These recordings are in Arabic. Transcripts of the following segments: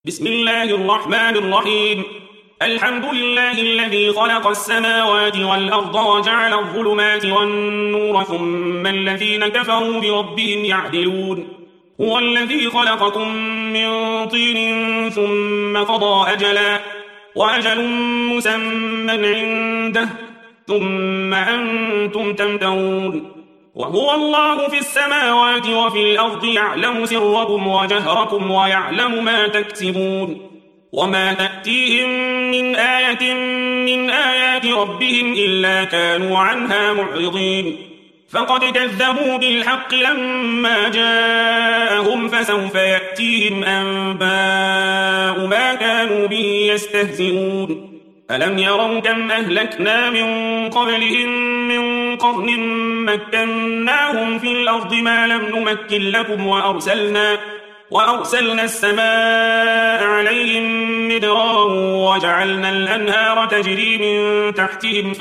بسم الله الرحمن الرحيم. الحمد لله الذي خلق السماوات والأرض وجعل الظلمات والنور ثم الذين كفروا بربهم يعدلون. هو الذي خلقكم من طين ثم قضى أجلا وأجل مسمى عنده ثم أنتم تمترون. وهو الله في السماوات وفي الأرض يعلم سركم وجهركم ويعلم ما تكسبون. وما تأتيهم من آية من آيات ربهم إلا كانوا عنها معرضين. فقد كذبوا بالحق لما جاءهم فسوف يأتيهم أنباء ما كانوا به يستهزئون. ألم يروا كم أهلكنا من قبلهم من قرن مكناهم في الأرض ما لم نمكن لكم وأرسلنا السماء عليهم مدرارا وجعلنا الأنهار تجري من تحتهم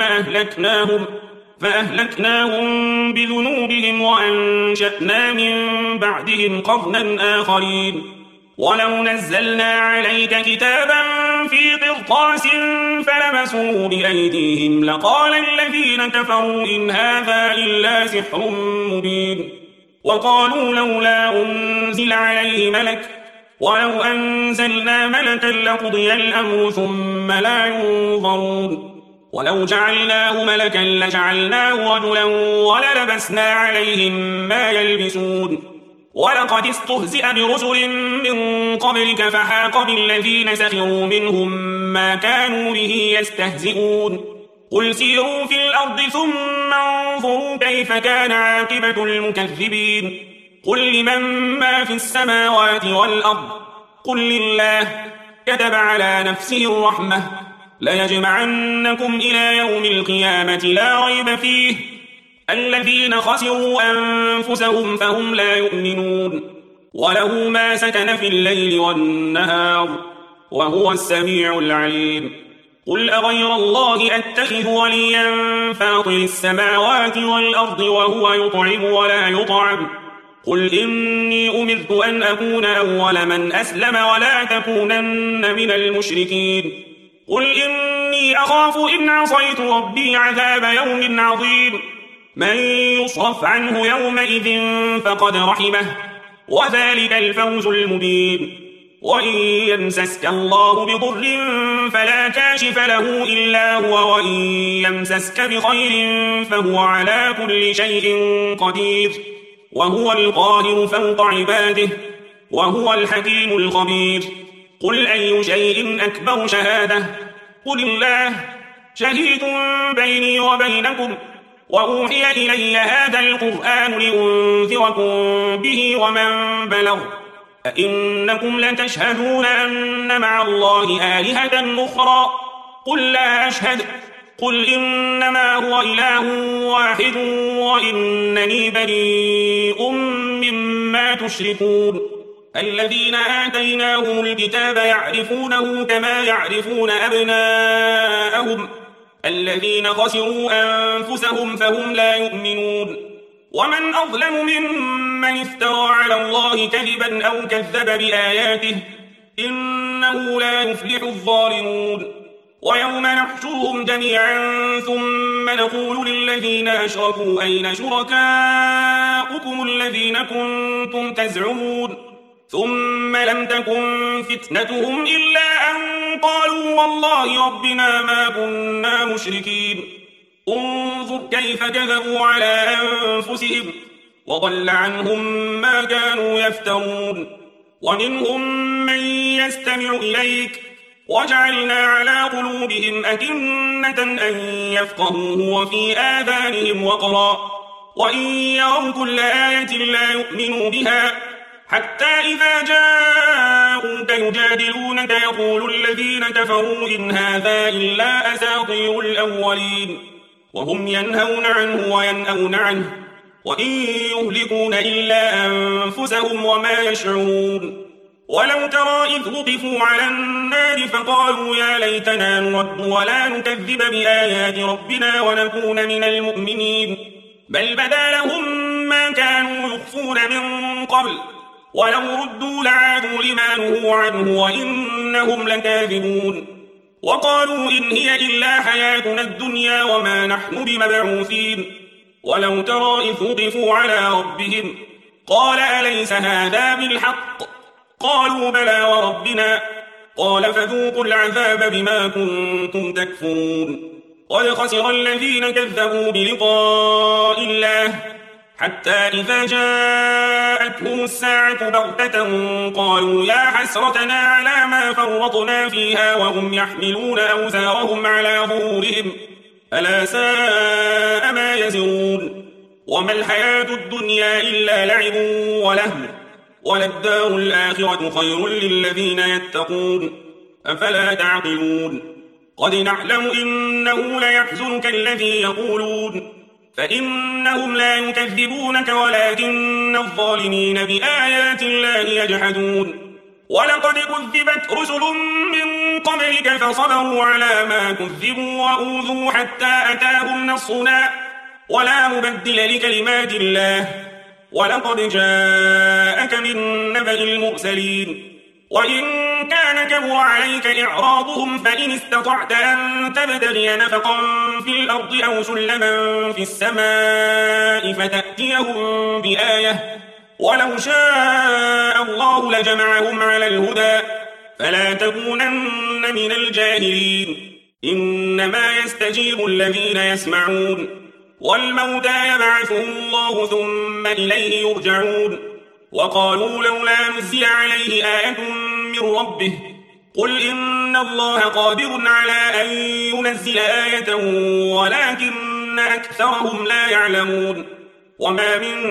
فأهلكناهم بذنوبهم وأنشأنا من بعدهم قرنا آخرين. ولو نزلنا عليك كتابا في قرطاس فلمسوه بأيديهم لقال الذين كفروا إن هذا إلا سحر مبين. وقالوا لولا أنزل عليه ملك ولو أنزلنا ملكا لقضي الأمر ثم لا ينظرون. ولو جعلناه ملكا لجعلناه رجلا وللبسنا عليهم ما يلبسون. ولقد استهزئ برسل من قبلك فحاق بالذين سخروا منهم ما كانوا به يستهزئون. قل سيروا في الأرض ثم انظروا كيف كان عاقبة المكذبين. قل لمن ما في السماوات والأرض قل لله كتب على نفسه الرحمة ليجمعنكم إلى يوم القيامة لا ريب فيه الذين خسروا أنفسهم فهم لا يؤمنون. وله ما سكن في الليل والنهار وهو السميع العليم. قل أغير الله أتخذ وليا فاطر السماوات والأرض وهو يطعم ولا يطعم. قل إني أمرت أن أكون أول من أسلم ولا تكونن من المشركين. قل إني أخاف إن عصيت ربي عذاب يوم عظيم. من يصرف عنه يومئذ فقد رحمه وذلك الفوز المبين. وإن يمسسك الله بضر فلا كاشف له إلا هو وإن يمسسك بخير فهو على كل شيء قدير. وهو القاهر فوق عباده وهو الحكيم الخبير. قل أي شيء أكبر شهادة قل الله شهيد بيني وبينكم وأوحي إلي هذا القرآن لأنذركم به ومن بلغ. أئنكم لتشهدون أن مع الله آلهة أخرى قل لا أشهد. قل إنما هو إله واحد وإنني بريء مما تشركون. الذين آتيناهم الكتاب يعرفونه كما يعرفون أبناءهم الذين خسروا أنفسهم فهم لا يؤمنون. ومن أظلم ممن افترى على الله كذبا أو كذب بآياته إنه لا يفلح الظالمون. ويوم نحشرهم جميعا ثم نقول للذين أشركوا أين شركاؤكم الذين كنتم تزعمون ثم لم تكن فتنتهم إلا أن قالوا والله ربنا ما كنا مشركين. انظر كيف كذبوا على أنفسهم وضل عنهم ما كانوا يفترون. ومنهم من يستمع إليك وجعلنا على قلوبهم أكنة أن يفقهوه وفي آذانهم وقرا وإن يروا كل آية لا يؤمنوا بها حتى إذا جاءوك يجادلونك يقول الذين كفروا إن هذا إلا أساطير الأولين. وهم ينهون عنه وينأون عنه وإن يهلكون إلا أنفسهم وما يشعرون. ولو ترى إذ وقفوا على النار فقالوا يا ليتنا نرد ولا نكذب بآيات ربنا ونكون من المؤمنين بل بدا لهم ما كانوا يخفون من قبل ولو ردوا لعادوا لما نهوا عنه وإنهم لكاذبون وقالوا إن هي إلا حياتنا الدنيا وما نحن بمبعوثين ولو ترى إذ وقفوا على ربهم قال أليس هذا بالحق قالوا بلى وربنا قال فذوقوا العذاب بما كنتم تكفرون قد خسر الذين كذبوا بلقاء الله حتى إذا جاءتهم الساعة بغتة قالوا يا حسرتنا على ما فرطنا فيها وهم يحملون أوزارهم على ظهورهم ألا ساء ما يزرون وما الحياة الدنيا إلا لعب ولهو وللدار الآخرة خير للذين يتقون أفلا تعقلون قد نعلم إنه ليحزنك الذي يقولون فإنهم لا يكذبونك ولكن الظالمين بآيات الله يجحدون ولقد كذبت رسل من قبلك فصبروا على ما كذبوا وأوذوا حتى أتاهم نصرنا ولا مبدل لكلمات الله ولقد جاءك من نبأ المرسلين وإن كان كبر عليك إعراضهم فإن استطعت أن تبتغي نفقا في الأرض أو سلما في السماء فتأتيهم بآية ولو شاء الله لجمعهم على الهدى فلا تكونن من الجاهلين إنما يستجيب الذين يسمعون والموتى يبعثهم الله ثم إليه يرجعون وقالوا لولا نزل عليه آية من ربه قل إن الله قادر على أن ينزل آية ولكن أكثرهم لا يعلمون وما من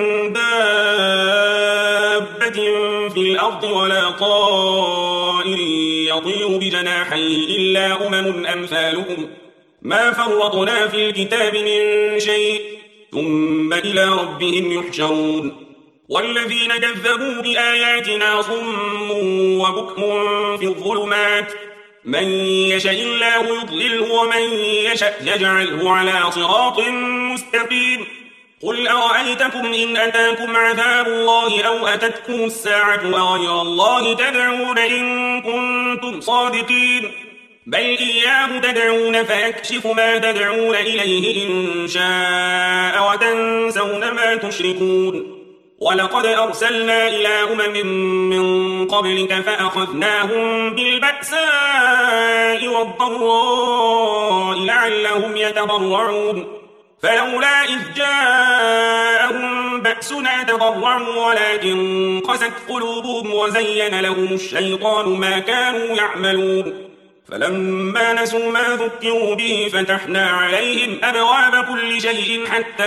دابة في الأرض ولا طائر يطير بجناحيه إلا أمثالكم ما فرطنا في الكتاب من شيء ثم إلى ربهم يحشرون والذين كذبوا بآياتنا صم وبكم في الظلمات من يشاء الله يضلله ومن يشاء يجعله على صراط مستقيم قل أرأيتكم إن أتاكم عذاب الله أو أتتكم الساعة أغير الله تدعون إن كنتم صادقين بل إياه تدعون فيكشف ما تدعون إليه إن شاء وتنسون ما تشركون ولقد أرسلنا إلى من قبلك فأخذناهم بالبأساء والضراء لعلهم يتضرعون فلولا إذ جاءهم بأسنا تضرعوا ولكن قست قلوبهم وزين لهم الشيطان ما كانوا يعملون فلما نسوا ما ذكروا به فتحنا عليهم أبواب كل شيء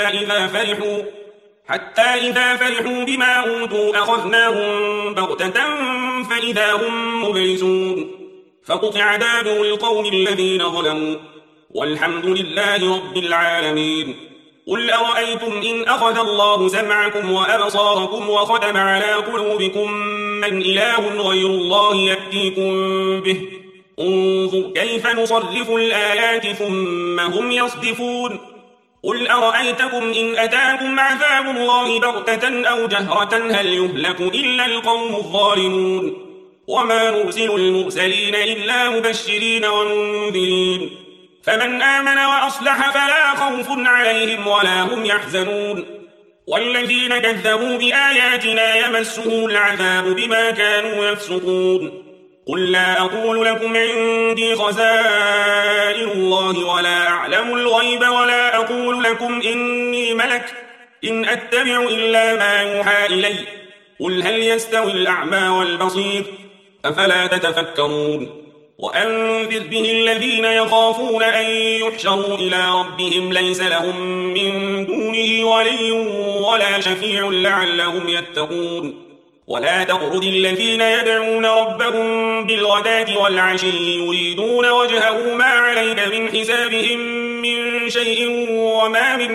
حتى إذا فرحوا بما أوتوا أخذناهم بغتة فإذا هم مبلسون فقطع دابر القوم الذين ظلموا والحمد لله رب العالمين قل أرأيتم إن أخذ الله سمعكم وأبصاركم وختم على قلوبكم من إله غير الله يأتيكم به انظر كيف نصرف الآيات ثم هم يصدفون قل أرأيتكم إن أتاكم عذاب الله بغتة أو جهرة هل يهلك إلا القوم الظالمون وما نرسل المرسلين إلا مبشرين ومنذرين فمن آمن وأصلح فلا خوف عليهم ولا هم يحزنون والذين كذبوا بآياتنا يمسهم العذاب بما كانوا يفسقون قل لا أقول لكم عندي خزائن الله ولا أعلم الغيب ولا أقول لكم إني ملك إن أتبع إلا ما يوحى إلي قل هل يستوي الأعمى والبصير أفلا تتفكرون وأنذر به الذين يخافون أن يحشروا إلى ربهم ليس لهم من دونه ولي ولا شفيع لعلهم يتقون ولا تطرد الذين يدعون ربهم بالغداة والعشي يريدون وجهه ما عليك من حسابهم من شيء وما من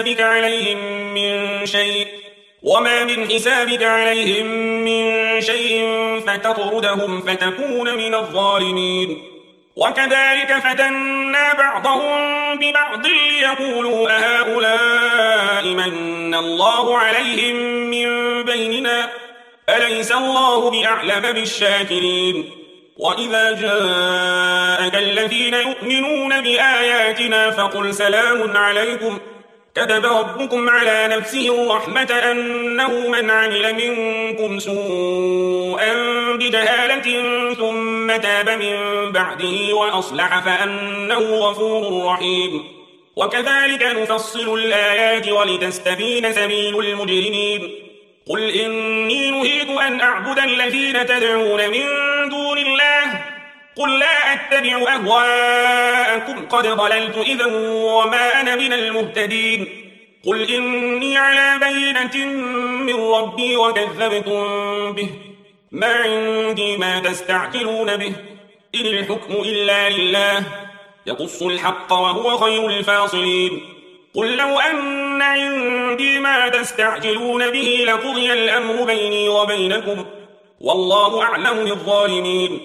حسابك عليهم من شيء فتطردهم فتكون من الظالمين وكذلك فتنا بعضهم ببعض ليقولوا أهؤلاء من الله عليهم من بيننا أليس الله بأعلم بالشاكرين وإذا جاءك الذين يؤمنون بآياتنا فقل سلام عليكم كتب ربكم على نفسه الرحمة أنه من عمل منكم سوءا بجهالة ثم تاب من بعده وأصلح فأنه غفور رحيم وكذلك نفصل الآيات ولتستبين سبيل المجرمين قل إني نهيت أن أعبد الذين تدعون من دون الله قل لا أتبع أهواءكم قد ضللت إذا وما أنا من المهتدين قل إني على بينة من ربي وكذبتم به ما عندي ما تستعجلون به إن الحكم إلا لله يقص الحق وهو خير الفاصلين قل لو أن عندي ما تستعجلون به لقضي الأمر بيني وبينكم والله أعلم بالظالمين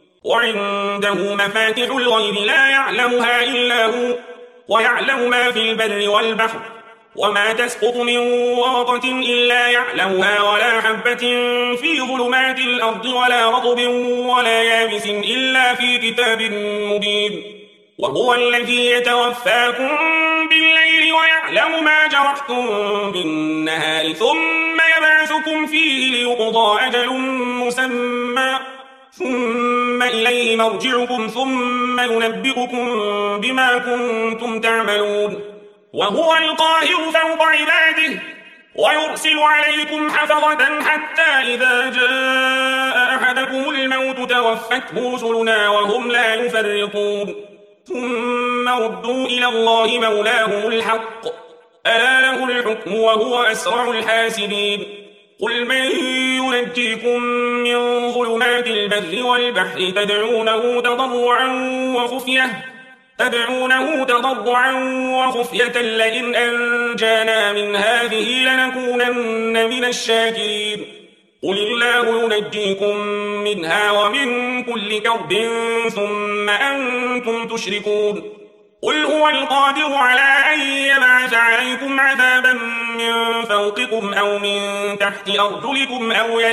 وعنده مفاتح الغيب لا يعلمها إلا هو ويعلم ما في البر والبحر وما تسقط من ورقة إلا يعلمها ولا حبة في ظلمات الأرض ولا رطب ولا يابس إلا في كتاب مبين وهو الذي يتوفاكم بالليل ويعلم ما جرحتم بالنهار ثم يبعثكم فيه ليقضى أجل مسمى ثم إليه مرجعكم ثم ينبئكم بما كنتم تعملون وهو القاهر فوق عباده ويرسل عليكم حفظة حتى إذا جاء أحدكم الموت توفته رسلنا وهم لا يفرطون ثم ردوا إلى الله مولاهم الحق ألا له الحكم وهو أسرع الحاسبين قل من ينجيكم من ظلمات البر والبحر تدعونه تضرعا وخفية لئن أنجانا من هذه لنكونن من الشاكرين قل الله ينجيكم منها ومن كل كرب ثم أنتم تشركون قل هو القادر على أن يبعث عليكم عذابا من فوقكم أو من تحت أرجلكم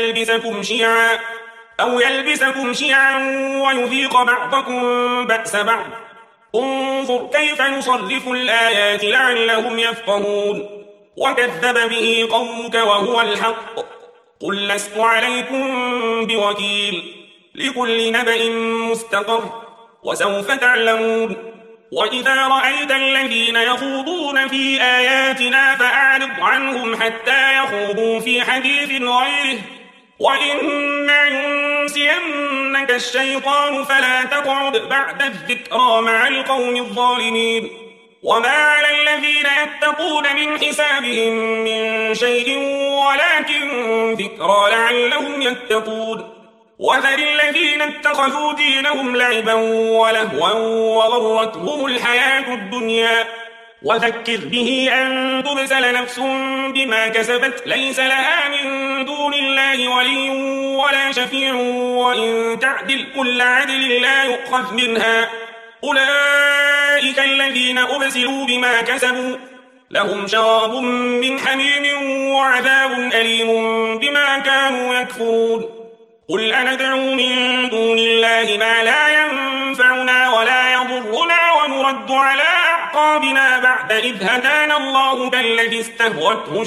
أو يلبسكم شيعا ويذيق بعضكم بأس بعض انظر كيف نصرف الآيات لعلهم يفقهون وكذب به قومك وهو الحق قل لست عليكم بوكيل لكل نبأ مستقر وسوف تعلمون وإذا رأيت الذين يخوضون في آياتنا فأعرض عنهم حتى يخوضوا في حديث غيره وإما ينسينك الشيطان فلا تقعد بعد الذكرى مع القوم الظالمين وما على الذين يتقون من حسابهم من شيء ولكن ذكرى لعلهم يتقون وذر الذين اتخذوا دينهم لعبا ولهوا وغرتهم الحياة الدنيا وذكر به أن تبسل نفس بما كسبت ليس لها من دون الله ولي ولا شفيع وإن تعدل كل عدل لا يؤخذ منها أولئك الذين أبسلوا بما كسبوا لهم شراب من حميم وعذاب أليم بما كانوا يكفرون قل أندعو من دون الله ما لا ينفعنا ولا يضرنا ونرد على أعقابنا بعد إذ هدانا الله كالذي استهوته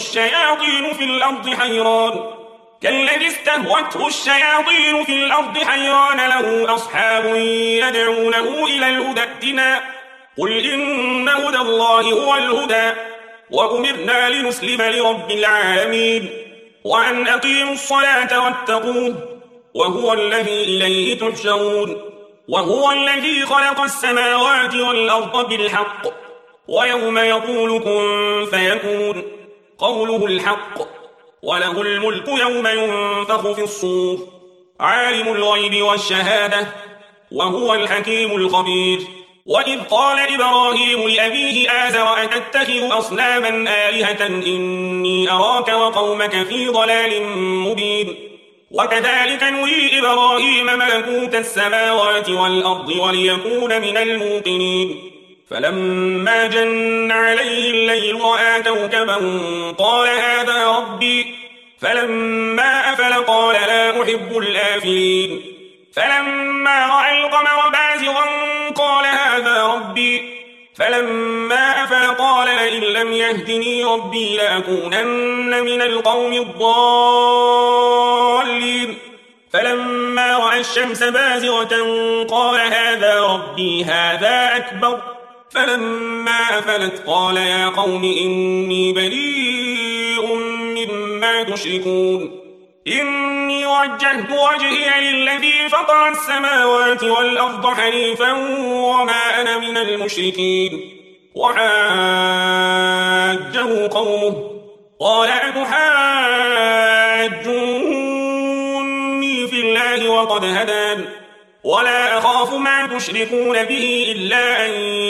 الشياطين في الأرض حيران له أصحاب يدعونه إلى الهدى ائتنا قل إن هدى الله هو الهدى وأمرنا لنسلم لرب العالمين وأن أقيموا الصلاة واتقوه وهو الذي إليه تحشرون وهو الذي خلق السماوات والأرض بالحق ويوم يقول كن فيكون قوله الحق وله الملك يوم ينفخ في الصور عالم الغيب والشهادة وهو الحكيم الخبير وإذ قال إبراهيم لأبيه آزر أتتخذ أصناما آلهة إني أراك وقومك في ضلال مبين وكذلك نري إبراهيم ملكوت السماوات والأرض وليكون من الموقنين فلما جن عليه الليل رأى كوكبا قال هذا ربي فلما أفل قال لا أحب الآفلين فلما رأى القمر بازغا قال هذا ربي فلما أفل قال لئن لم يهدني ربي لأكونن من القوم الضالين فلما رأى الشمس بازغة قال هذا ربي هذا أكبر فلما أفلت قال يا قوم إني بريء مما تشركون إني وجهت وجهي للذي فطر السماوات والأرض حنيفا وما أنا من المشركين وحاجه قومه قال أتحاجوني في الله وقد هدان ولا أخاف ما تشركون به إلا أن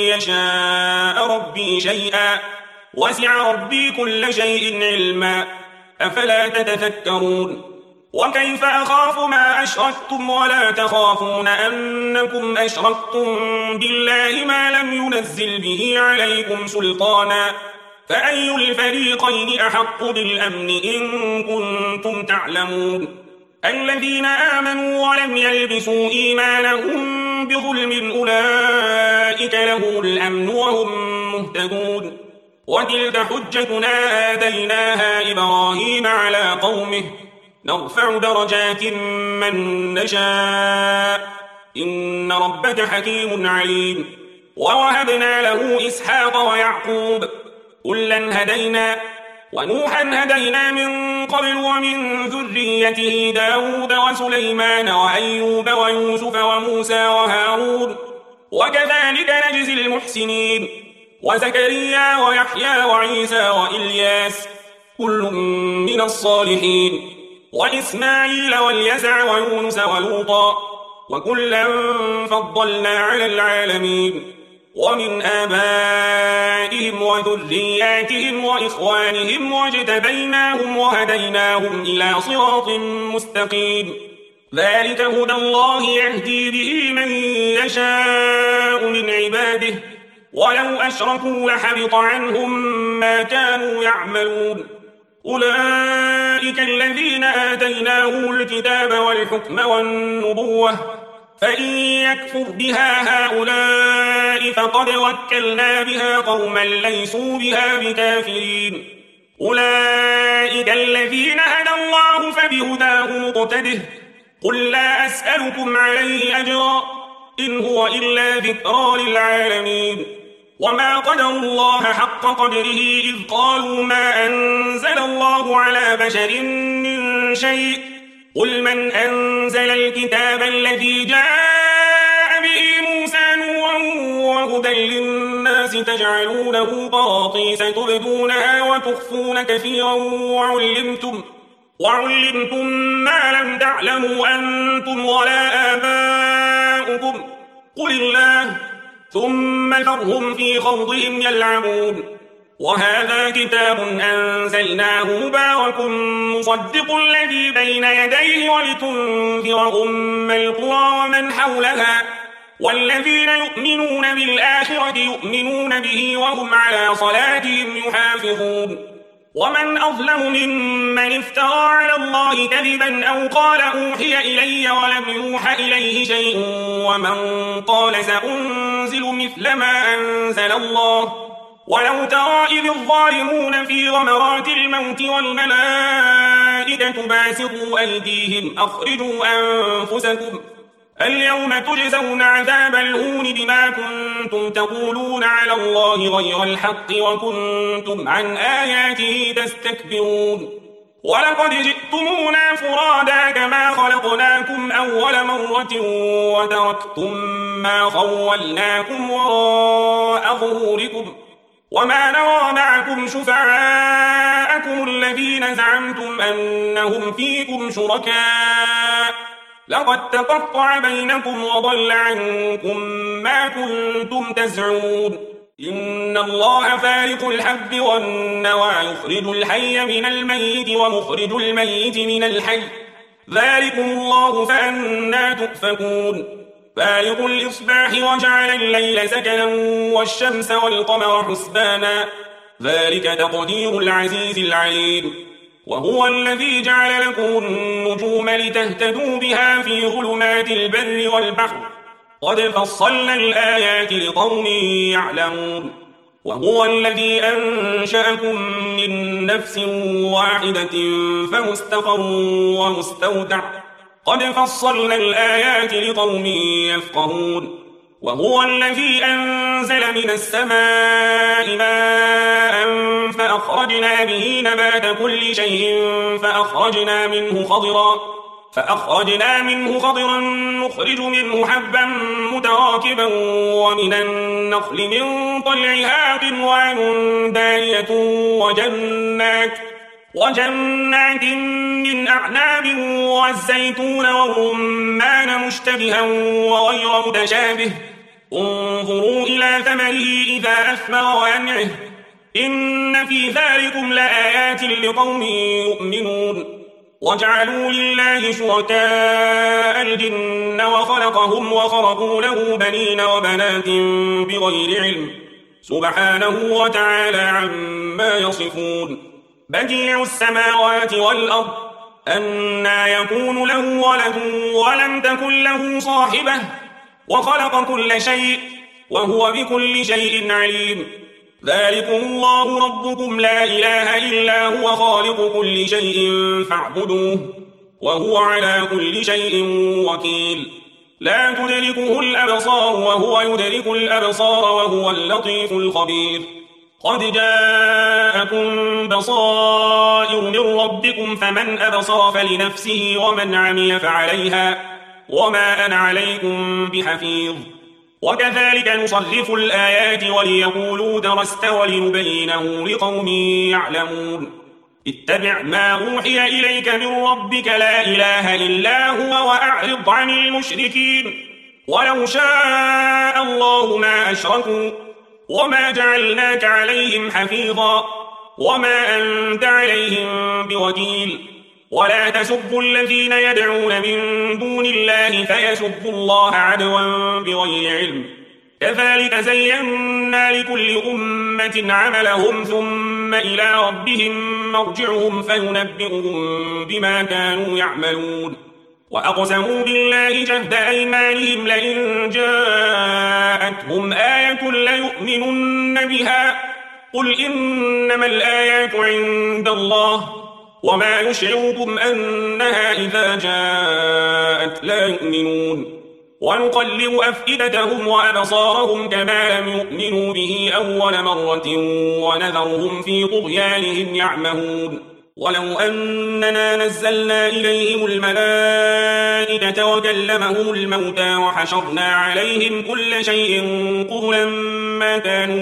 يشاء ربي شيئا وسع ربي كل شيء علما أفلا تتذكرون وكيف أخاف ما أشركتم ولا تخافون أنكم أشركتم بالله ما لم ينزل به عليكم سلطانا فأي الفريقين أحق بالأمن إن كنتم تعلمون الذين آمنوا ولم يلبسوا إيمانهم بظلم أولئك لهم الأمن وهم مهتدون وتلك حجتنا آتيناها إبراهيم على قومه نرفع درجات من نشاء إن ربك حكيم عليم ووهبنا له إسحاق ويعقوب كلا هدينا ونوحا هدينا من قبل ومن ذريته داود وسليمان وأيوب ويوسف وموسى وهارون وكذلك نجزي المحسنين وزكريا ويحيى وعيسى وإلياس كل من الصالحين وإسماعيل واليسع ويونس ولوطا وكلا فضلنا على العالمين ومن آبائهم وذرياتهم وإخوانهم واجتبيناهم وهديناهم إلى صراط مستقيم ذلك هدى الله يهدي به من يشاء من عباده ولو أشركوا لحبط عنهم ما كانوا يعملون أولئك الذين آتيناهم الكتاب والحكم والنبوة فإن يكفر بها هؤلاء فقد وكلنا بها قوما ليسوا بها بكافرين أولئك الذين هدى الله فبهداه مقتده قل لا أسألكم عليه أجرا إن هو إلا ذكرى للعالمين وما قدروا الله حق قدره إذ قالوا ما أنزل الله على بشر من شيء قل من أنزل الكتاب الذي جاء به موسى نورا وهدى للناس تجعلونه قراطيس تبدونها وتخفون كثيرا وعلمتم ما لم تعلموا أنتم ولا آباؤكم قل الله ثم ذرهم في خوضهم يلعبون وهذا كتاب أنزلناه مبارك مصدق الذي بين يديه ولتنذر أم القرى ومن حولها والذين يؤمنون بالآخرة يؤمنون به وهم على صلاتهم يحافظون ومن أظلم ممن افترى على الله كذبا أو قال أوحي إلي ولم يوح إليه شيء ومن قال سأنزل مثل ما أنزل الله ولو ترى إذ الظالمون في غمرات الموت والملائكة باسطوا أيديهم أخرجوا أنفسكم اليوم تجزون عذاب الهون بما كنتم تقولون على الله غير الحق وكنتم عن آياته تستكبرون ولقد جئتمونا فرادا كما خلقناكم أول مرة وتركتم ما خولناكم وراء ظهوركم وما نرى معكم شفعاءكم الذين زعمتم أنهم فيكم شركاء لقد تقطع بينكم وضل عنكم ما كنتم تزعمون إن الله فارق الحب والنوى يخرج الحي من الميت ومخرج الميت من الحي ذلكم الله فأنا تؤفكون فارق الإصباح وجعل الليل سكنا والشمس والقمر حسبانا ذلك تقدير العزيز العليم وهو الذي جعل لكم النجوم لتهتدوا بها في ظلمات البر والبحر قد فصلنا الآيات لقوم يعلمون وهو الذي أنشأكم من نفس واحدة فمستقر ومستودع قد فصلنا الآيات لقوم يفقهون وهو الذي أنزل من السماء ماء فأخرجنا به نبات كل شيء فأخرجنا منه خضرا نخرج منه حبا متراكبا ومن النخل من طلعها قنوان دانية وجنات من أعناب والزيتون والرمان مشتبها وغير متشابه انظروا إلى ثمره إذا أثمر وينعه إن في ذلكم لآيات لقوم يؤمنون وجعلوا لله شركاء الجن وخلقهم وخرقوا له بنين وبنات بغير علم سبحانه وتعالى عما يصفون بديع السماوات والأرض أنى يكون له ولد ولم تكن له صاحبة وخلق كل شيء وهو بكل شيء عليم ذلكم الله ربكم لا إله إلا هو خالق كل شيء فاعبدوه وهو على كل شيء وكيل لا تدركه الأبصار وهو يدرك الأبصار وهو اللطيف الخبير قد جاءكم بصائر من ربكم فمن أبصر فلنفسه ومن عمي فعليها وما أنا عليكم بحفيظ وكذلك نصرف الآيات وليقولوا درست ولنبينه لقوم يعلمون اتبع ما أوحي إليك من ربك لا إله إلا هو وأعرض عن المشركين ولو شاء الله ما أشركوا وما جعلناك عليهم حفيظا وما أنت عليهم بوكيل ولا تسبوا الذين يدعون من دون الله فيسبوا الله عدوا بغير علم كذلك زينا لكل أمة عملهم ثم إلى ربهم مرجعهم فينبئهم بما كانوا يعملون وأقسموا بالله جهد أيمانهم لئن جاءتهم آية ليؤمنن بها قل إنما الآيات عند الله وما يشعركم أنها إذا جاءت لا يؤمنون ونقلب أفئدتهم وأبصارهم كما لم يؤمنوا به أول مرة ونذرهم في طغيانهم يعمهون ولو أننا نزلنا إليهم الملائكة وكلمهم الموتى وحشرنا عليهم كل شيء قبلا ما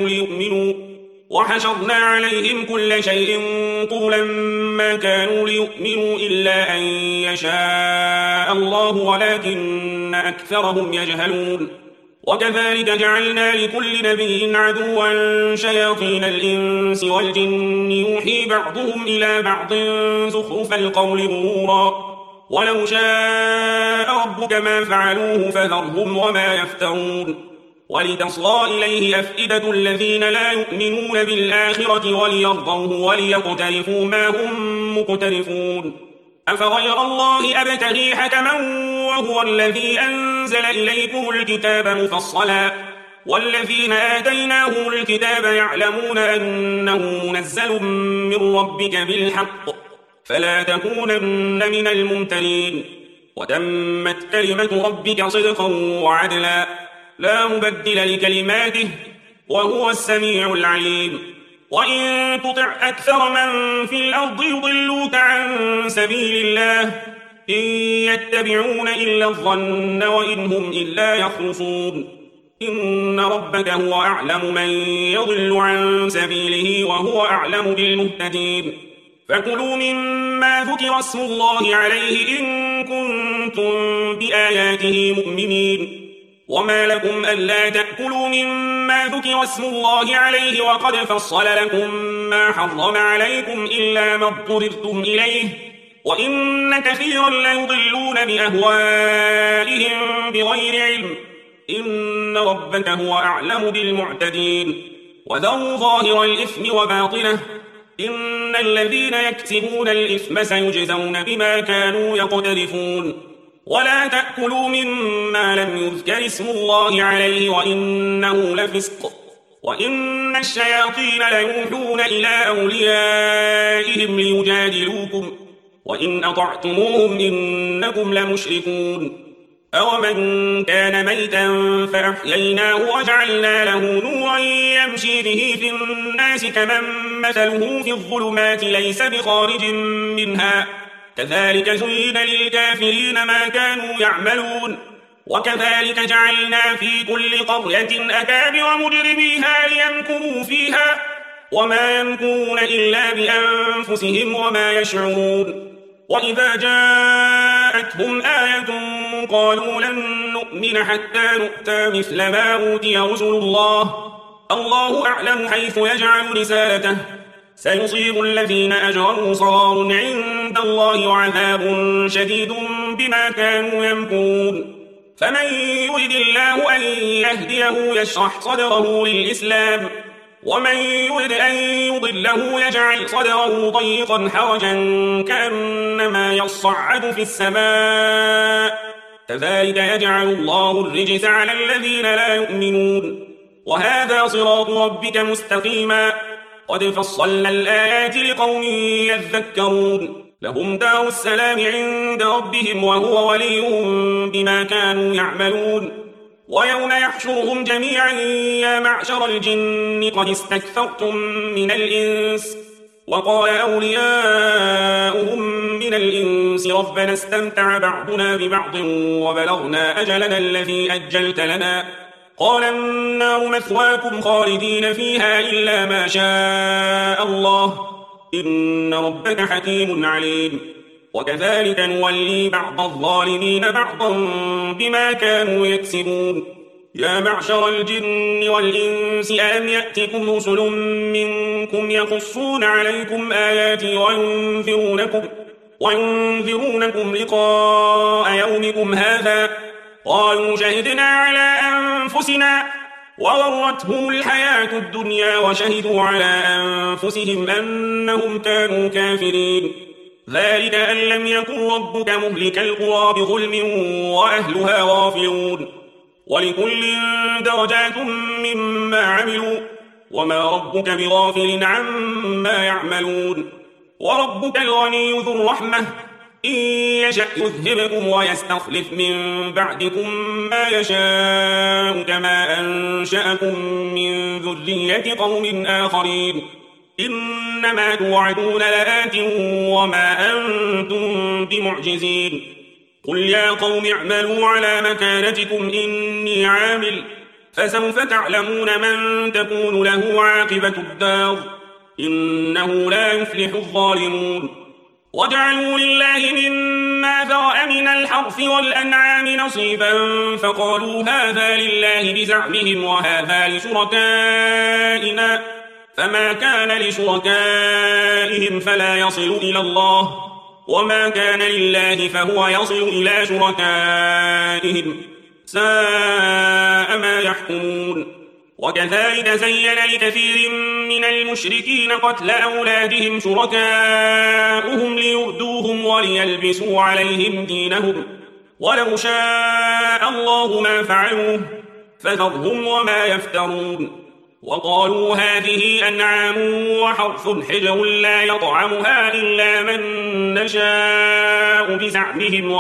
كانوا ليؤمنوا إلا أن يشاء الله ولكن أكثرهم يجهلون وكذلك جعلنا لكل نبي عدوا شياطين الإنس والجن يوحي بعضهم إلى بعض زخرف القول غرورا ولو شاء ربك ما فعلوه فذرهم وما يفترون ولتصغى إليه أفئدة الذين لا يؤمنون بالآخرة وليرضوه وليقترفوا ما هم مقترفون أفغير الله أبتغي حكما وهو الذي أنزل إليكم الكتاب مفصلا والذين آتيناهم الكتاب يعلمون أنه منزل من ربك بالحق فلا تكونن من الممترين وتمت كلمة ربك صدقا وعدلا لا مبدل لكلماته وهو السميع العليم وإن تطع أكثر من في الأرض يضلوك عن سبيل الله إن يتبعون إلا الظن وإن هم إلا يخرصون إن ربك هو أعلم من يضل عن سبيله وهو أعلم بالمهتدين فكلوا مما ذكر اسم الله عليه إن كنتم بآياته مؤمنين وما لكم ألا تأكلوا مما ذكر اسم الله عليه وقد فصل لكم ما حرم عليكم إلا ما اضطررتم إليه وإن كثيرا ليضلون بأهوائهم بغير علم إن ربك هو أعلم بالمعتدين وذروا ظاهر الإثم وباطنه إن الذين يكسبون الإثم سيجزون بما كانوا يقترفون ولا تأكلوا مما لم يذكر اسم الله عليه وإنه لفسق وإن الشياطين ليوحون إلى أوليائهم ليجادلوكم وإن أطعتموهم إنكم لمشركون أومن كان ميتا فأحييناه وجعلنا له نورا يمشي به في الناس كمن مثله في الظلمات ليس بخارج منها كذلك زين للكافرين ما كانوا يعملون وكذلك جعلنا في كل قرية أكابر مجرميها ليمكروا فيها وما يمكرون إلا بأنفسهم وما يشعرون وإذا جاءتهم آية قالوا لن نؤمن حتى نؤتى مثل ما أوتي رسل الله أعلم حيث يجعل رسالته سيصيب الذين أجرموا صغار عند الله وعذاب شديد بما كانوا يمكرون فمن يرد الله أن يهديه يشرح صدره للإسلام ومن يرد أن يضله يجعل صدره ضيقا حرجا كأنما يصعد في السماء كذلك يجعل الله الرجس على الذين لا يؤمنون وهذا صراط ربك مستقيما قد فصلنا الآيات لقوم يذكرون لهم دار السلام عند ربهم وهو وليهم بما كانوا يعملون ويوم يحشرهم جميعا يا معشر الجن قد استكثرتم من الإنس وقال أولياؤهم من الإنس ربنا استمتع بعضنا ببعض وبلغنا أجلنا الذي أجلت لنا قال النار مثواكم خالدين فيها إلا ما شاء الله إن ربك حكيم عليم وكذلك نولي بعض الظالمين بعضا بما كانوا يكسبون يا معشر الجن والإنس ألم يأتكم رسل منكم يقصون عليكم آياتي وينذرونكم لقاء يومكم هذا قالوا شهدنا على أنفسنا وغرتهم الحياة الدنيا وشهدوا على أنفسهم أنهم كانوا كافرين ذلك أن لم يكن ربك مهلك القرى بظلم وأهلها غافلون ولكل درجات مما عملوا وما ربك بغافل عما يعملون وربك الغني ذو الرحمة إن يشأ يذهبكم ويستخلف من بعدكم ما يشاء كما أنشأكم من ذرية قوم آخرين إنما توعدون لآت وما أنتم بمعجزين قل يا قوم اعملوا على مكانتكم إني عامل فسوف تعلمون من تكون له عاقبة الدار إنه لا يفلح الظالمون وجعلوا لله مما ذرأ من الحرث والأنعام نصيبا فقالوا هذا لله بزعمهم وهذا لشركائنا فما كان لشركائهم فلا يصل إلى الله وما كان لله فهو يصل إلى شركائهم ساء ما يحكمون وكذلك زين لكثير من المشركين قتل أولادهم شركاؤهم ليردوهم وليلبسوا عليهم دينهم ولو شاء الله ما فعلوه فذرهم وما يفترون وقالوا هذه أنعام وحرث حجر لا يطعمها إلا من نشاء بزعمهم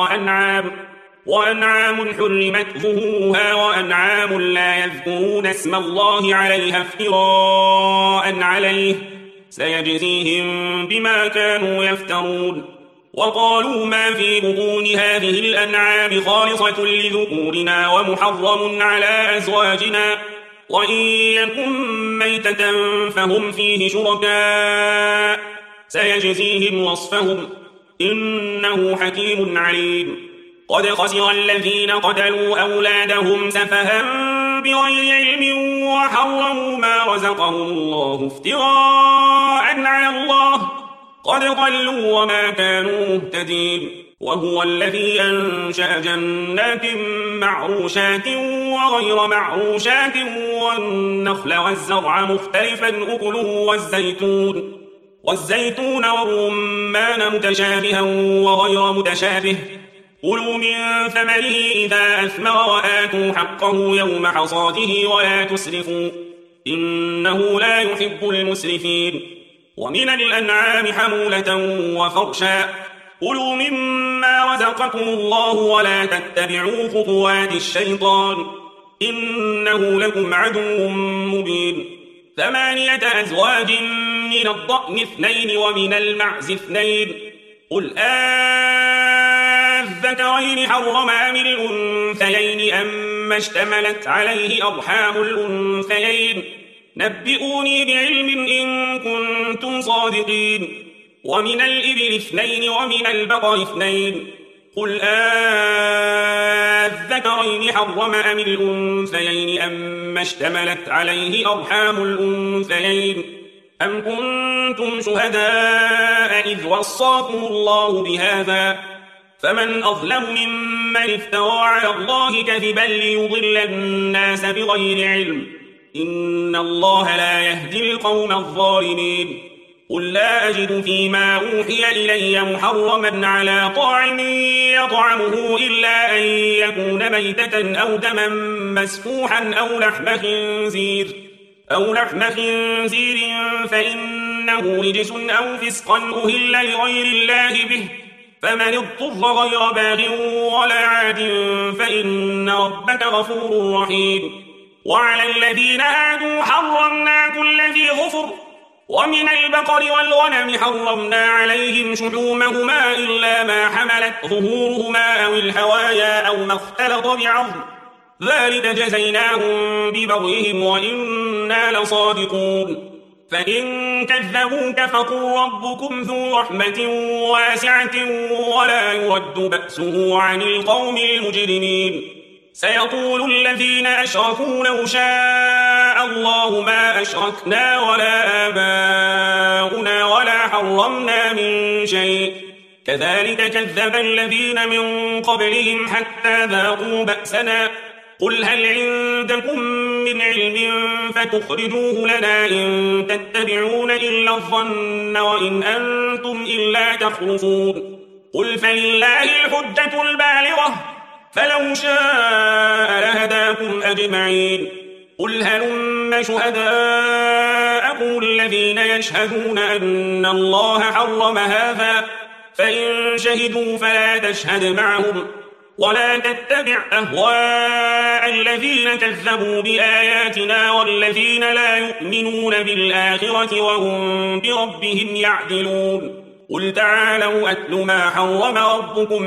وأنعام حرمت ظهورها وأنعام لا يذكرون اسم الله عليها افتراء عليه سيجزيهم بما كانوا يفترون وقالوا ما في بطون هذه الأنعام خالصة لذكورنا ومحرم على أزواجنا وإن يكن ميتة فهم فيه شركاء سيجزيهم وصفهم إنه حكيم عليم قد خسر الذين قتلوا أولادهم سفها بغير علم وحرموا ما رزقهم الله افتراء على الله قد ضلوا وما كانوا مهتدين وهو الذي أنشأ جنات معروشات وغير معروشات والنخل والزرع مختلفا أكله والزيتون والرمان متشابها وغير متشابه كلوا من ثمره إذا أثمر وآتوا حقه يوم حصاده ولا تسرفوا إنه لا يحب المسرفين ومن الأنعام حمولة وفرشا كلوا مما رزقكم الله ولا تتبعوا خطوات الشيطان إنه لكم عدو مبين 8 أزواج من الضأن 2 ومن المعز 2 قل الذكرين حرم أم الأنثيين أما اشتملت عليه أرحام الأنثيين نبئوني بعلم إن كنتم صادقين ومن الإبل 2 ومن البقر 2 قل الذكرين حرم أم الأنثيين أما اشتملت عليه أرحام الأنثيين أم كنتم شهداء إذ وصاكم الله بهذا فمن أظلم ممن افترى على الله كذبا ليضل الناس بغير علم إن الله لا يهدي القوم الظالمين قل لا أجد فيما أوحي إلي محرما على طاعم يطعمه إلا أن يكون ميتة أو دما مسفوحا أو لحم خنزير فإنه رجس أو فسقا أهل لغير الله به فمن اضطر غير باغ ولا عاد فإن ربك غفور رحيم وعلى الذين هادوا حرمنا كل ذي ظفر ومن البقر والغنم حرمنا عليهم شحومهما إلا ما حملت ظهورهما أو الحوايا أو ما اختلط بعظم ذلك جزيناهم ببغيهم وإنا لصادقون فإن كذبوك فقل ربكم ذو رحمة واسعة ولا يرد بأسه عن القوم المجرمين سيقول الذين أشركوا لو شاء الله ما أشركنا ولا آباؤنا ولا حرمنا من شيء كذلك كذب الذين من قبلهم حتى ذاقوا بأسنا قل هل عندكم من علم فتخرجوه لنا إن تتبعون إلا الظن وإن أنتم إلا تخرصون قل فلله الحجة البالغة فلو شاء لهداكم أجمعين قل هلم شهداءكم الذين يشهدون أن الله حرم هذا فإن شهدوا فلا تشهد معهم ولا تتبع أهواء الذين كذبوا بآياتنا والذين لا يؤمنون بالآخرة وهم بربهم يعدلون قل تعالوا أتل ما حرم ربكم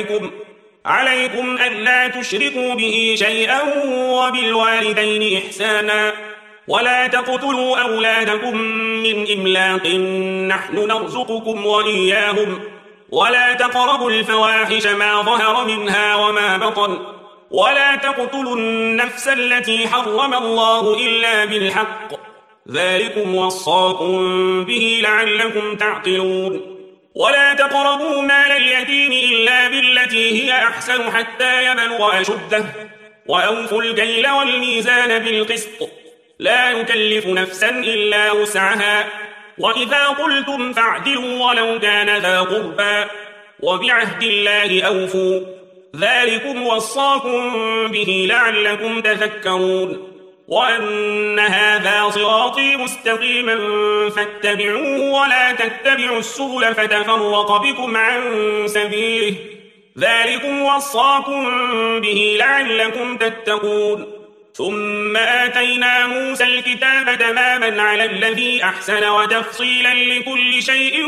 عليكم ألا تشركوا به شيئا وبالوالدين إحسانا ولا تقتلوا أولادكم من إملاق نحن نرزقكم وإياهم ولا تقربوا الفواحش ما ظهر منها وما بطن ولا تقتلوا النفس التي حرم الله إلا بالحق ذلكم وصاكم به لعلكم تعقلون ولا تقربوا مال اليتيم إلا بالتي هي أحسن حتى يبلغ أشده وأوفوا الكيل والميزان بالقسط لا يكلف نفسا إلا وسعها وإذا قلتم فاعدلوا ولو كان ذا قربى وبعهد الله أوفوا ذلكم وصاكم به لعلكم تذكرون وأن هذا صراطي مستقيما فاتبعوه ولا تتبعوا السبل فتفرق بكم عن سبيله ذلكم وصاكم به لعلكم تتقون ثم آتينا موسى الكتاب تماما على الذي أحسن وتفصيلا لكل شيء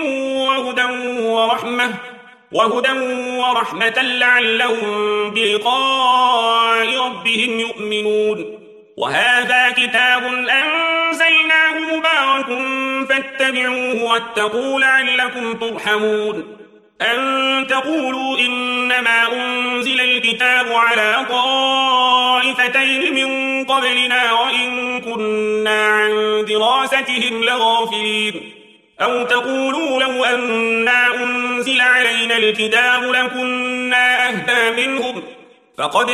وهدى ورحمة لعلهم بلقاء ربهم يؤمنون وهذا كتاب أنزلناه مبارك فاتبعوه واتقوا لعلكم ترحمون أن تقولوا إنما أنزل الكتاب على طائفتين من قبلنا وإن كنا عن دراستهم لغافلين أو تقولوا لو أنا أنزل علينا الكتاب لكنا أهدى منهم فقد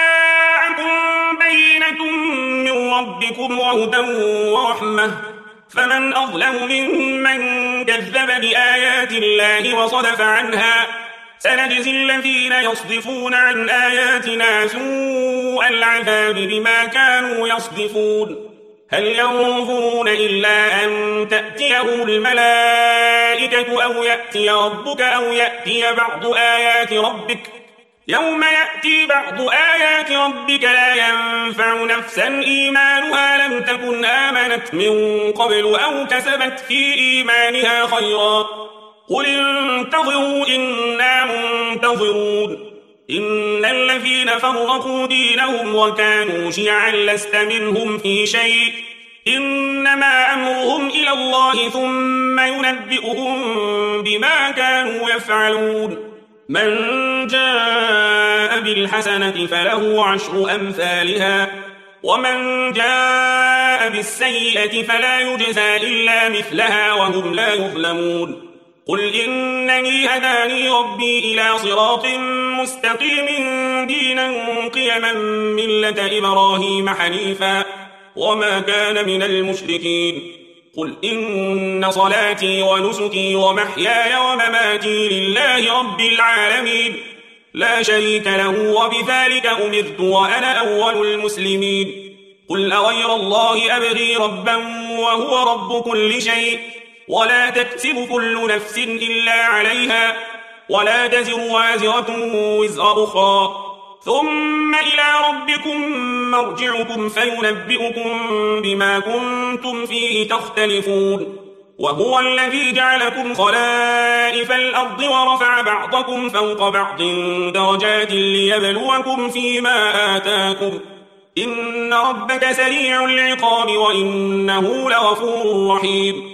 جاءكم بينة من ربكم وهدى ورحمة فمن أظلم ممن كذب بآيات الله وصدف عنها سنجزي الذين يصدفون عن آياتنا سوء العذاب بما كانوا يصدفون هل ينظرون إلا أن تأتيهم الملائكة أو يأتي ربك أو يأتي بعض آيات ربك يوم يأتي بعض آيات ربك لا ينفع نفسا إيمانها لم تكن آمنت من قبل أو كسبت في إيمانها خيرا قل انتظروا إنا منتظرون إن الذين فرقوا دينهم وكانوا شيعا لست منهم في شيء إنما أمرهم إلى الله ثم ينبئهم بما كانوا يفعلون من جاء بالحسنة فله 10 أمثالها ومن جاء بالسيئة فلا يجزى إلا مثلها وهم لا يظلمون قل إنني هداني ربي إلى صراط مستقيم دينا قيما ملة إبراهيم حنيفا وما كان من المشركين قل إن صلاتي ونسكي ومحياي ومماتي لله رب العالمين لا شريك له وبذلك أمرت وأنا أول المسلمين قل أغير الله أبغي ربا وهو رب كل شيء ولا تكسب كل نفس إلا عليها ولا تزر وازرة وزر أخرى ثم إلى ربكم مرجعكم فينبئكم بما كنتم فيه تختلفون وهو الذي جعلكم خلائف الأرض ورفع بعضكم فوق بعض درجات ليبلوكم فيما آتاكم إن ربك سريع العقاب وإنه لغفور رحيم